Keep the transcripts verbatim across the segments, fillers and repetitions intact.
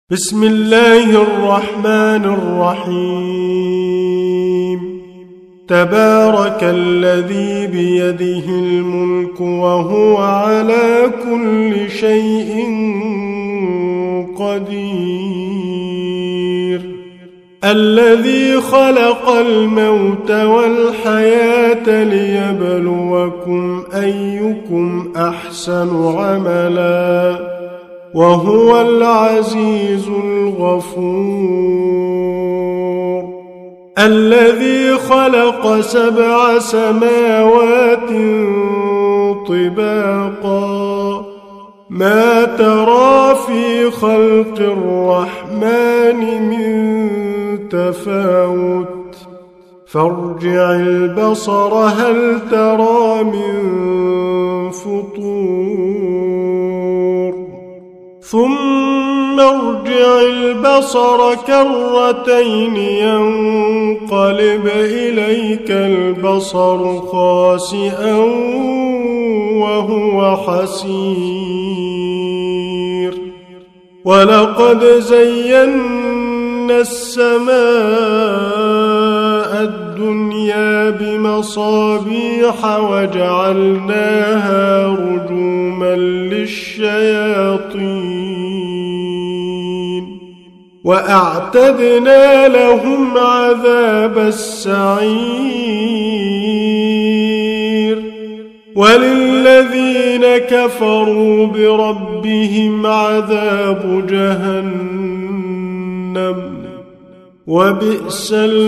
بسم الله الرحمن الرحيم تبارك الذي بيده الملك وهو على كل شيء قدير الذي خلق الموت والحياة ليبلوكم أيكم أحسن عملاً وهو العزيز الغفور الذي خلق سبع سماوات طباقا ما ترى في خلق الرحمن من تفاوت فارجع البصر هل ترى من فطور ثم ارجع البصر كرتين ينقلب إليك البصر خاسئا وهو حسير ولقد زينا السماء الدنيا بمصابيح وجعلناها رجوما للشياطين وأعتدنا لهم عذاب السعير وللذين كفروا بربهم عذاب جهنم وبئس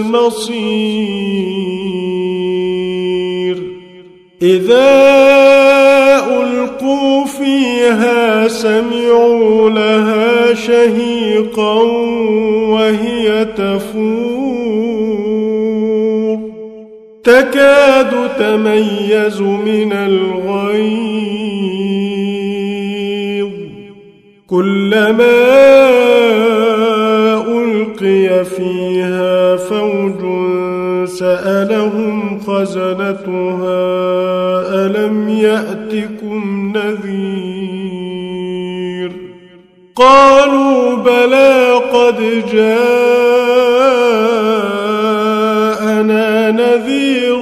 المصير إذا ألقوا فيها سمعوا لها شهيقا وهي تفور تكاد تميز من الغيظ كلما ألقي فيها فوج سألهم خزنتها ألم يأتكم نذير قالوا بلى قد جاءنا نذير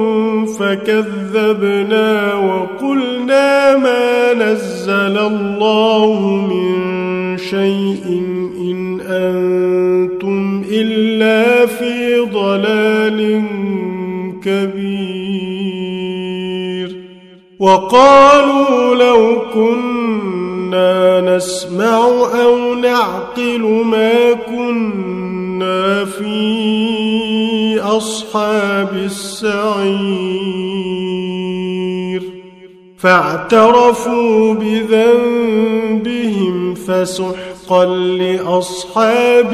فكذبنا وقلنا ما نزل الله من شيء إن أنتم إلا في ضلال كبير وقالوا لو كنا نسمع أو نعقل ما كنا في أصحاب السعير فاعترفوا بذنبهم فسحقا لأصحاب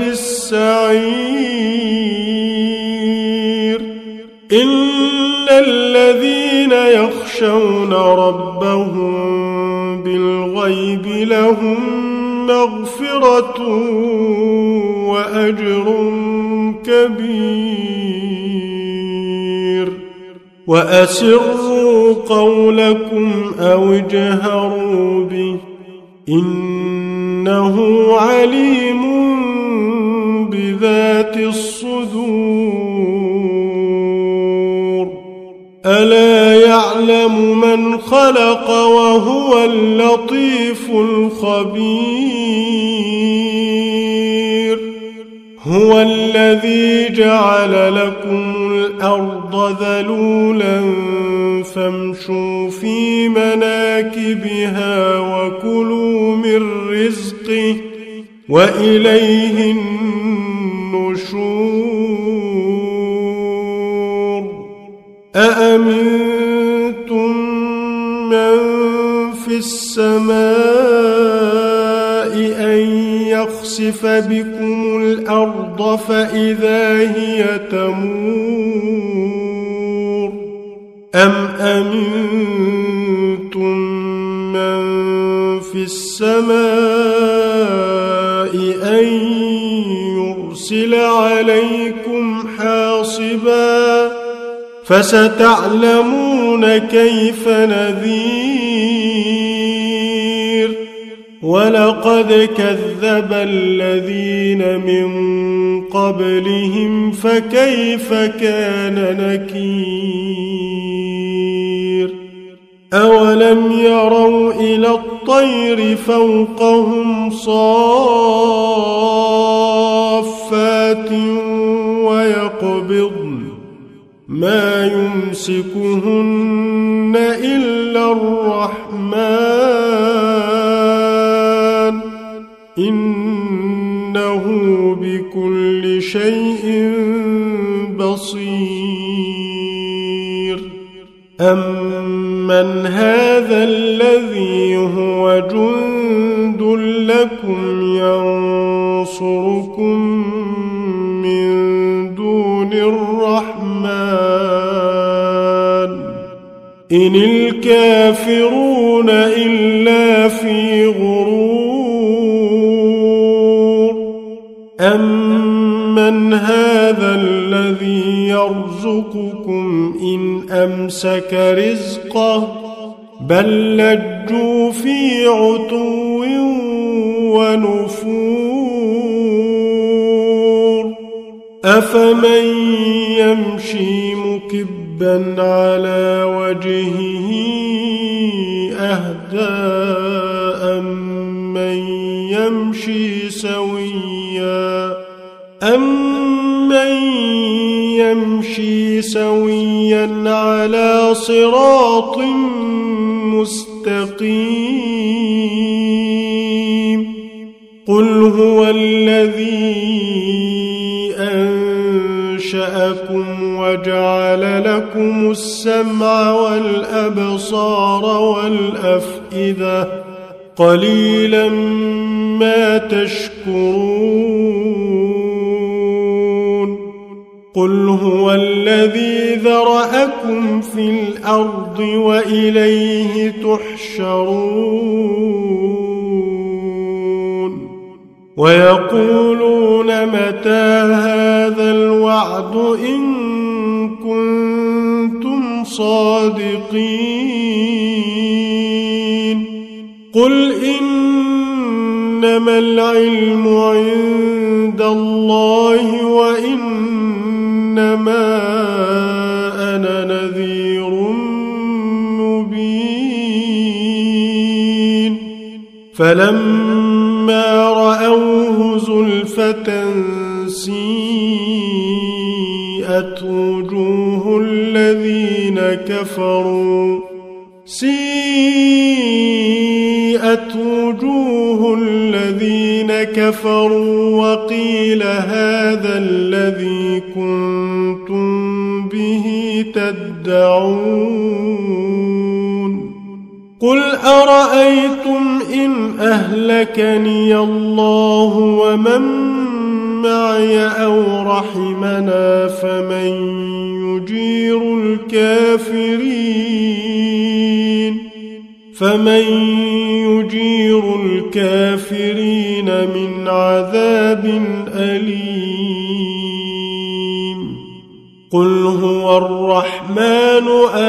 السعير إن الذين يخشون ربهم بالغيب لهم مغفرة وأجر كبير وأسروا قولكم أو اجهروا به إنه عليم بذات الصدور ألا يعلم من خلق وهو اللطيف الخبير هو الذي جعل لكم الأرض ذلولا فامشوا في مناكبها وكلوا من رزقه وإليه النشور أأمنتم من في السماء أن يخسف بكم الأرض فإذا هي تمور أم أمنتم من في السماء أن يرسل عليكم حاصبا فستعلمون كيف نذير ولقد كذب الذين من قبلهم فكيف كان نكير أولم يروا إلى الطير فوقهم صافات ويقبضن ما يمسكهن إلا الرحمن إنه بكل شيء بصير أمن هذا الذي هو جند لكم ينصركم من دون الرحمن إن الكافرون إلا في غرور أمن هذا الذي يرزقكم إن أمسك رزقه بل لجوا في عتو ونفور أفمن يمشي مكبا على وجهه أهدى أمن يمشي سويا أمن يمشي سويا على صراط مستقيم قل هو الذي أنشأكم وجعل لكم السمع والأبصار والأفئدة قليلا ما تشكرون قل هو الذي ذرأكم في الأرض وإليه تحشرون ويقولون متى هذا الوعد إن كنتم صادقين قل إنما العلم عند الله وإنما أنا نذير مبين فلما رأوه زلفة سيئت وجوه الذين كفروا سيئت وجوه الذين كفروا وقيل هذا الذي كنتم به تدعون قل أرأيتم إن أهلكني الله ومن معي أو رحمنا فمن يجير الكافرين فمن يجير الكافرين من عذاب أليم قل هو الرحمن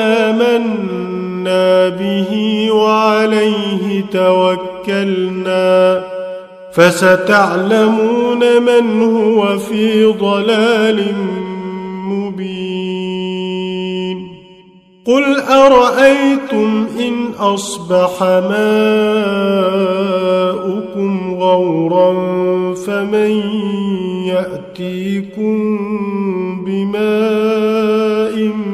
آمنا به وعليه توكلنا فستعلمون من هو في ضلال مبين قل أرأيتم إن أصبح ماؤكم غورا فمن يأتيكم بماء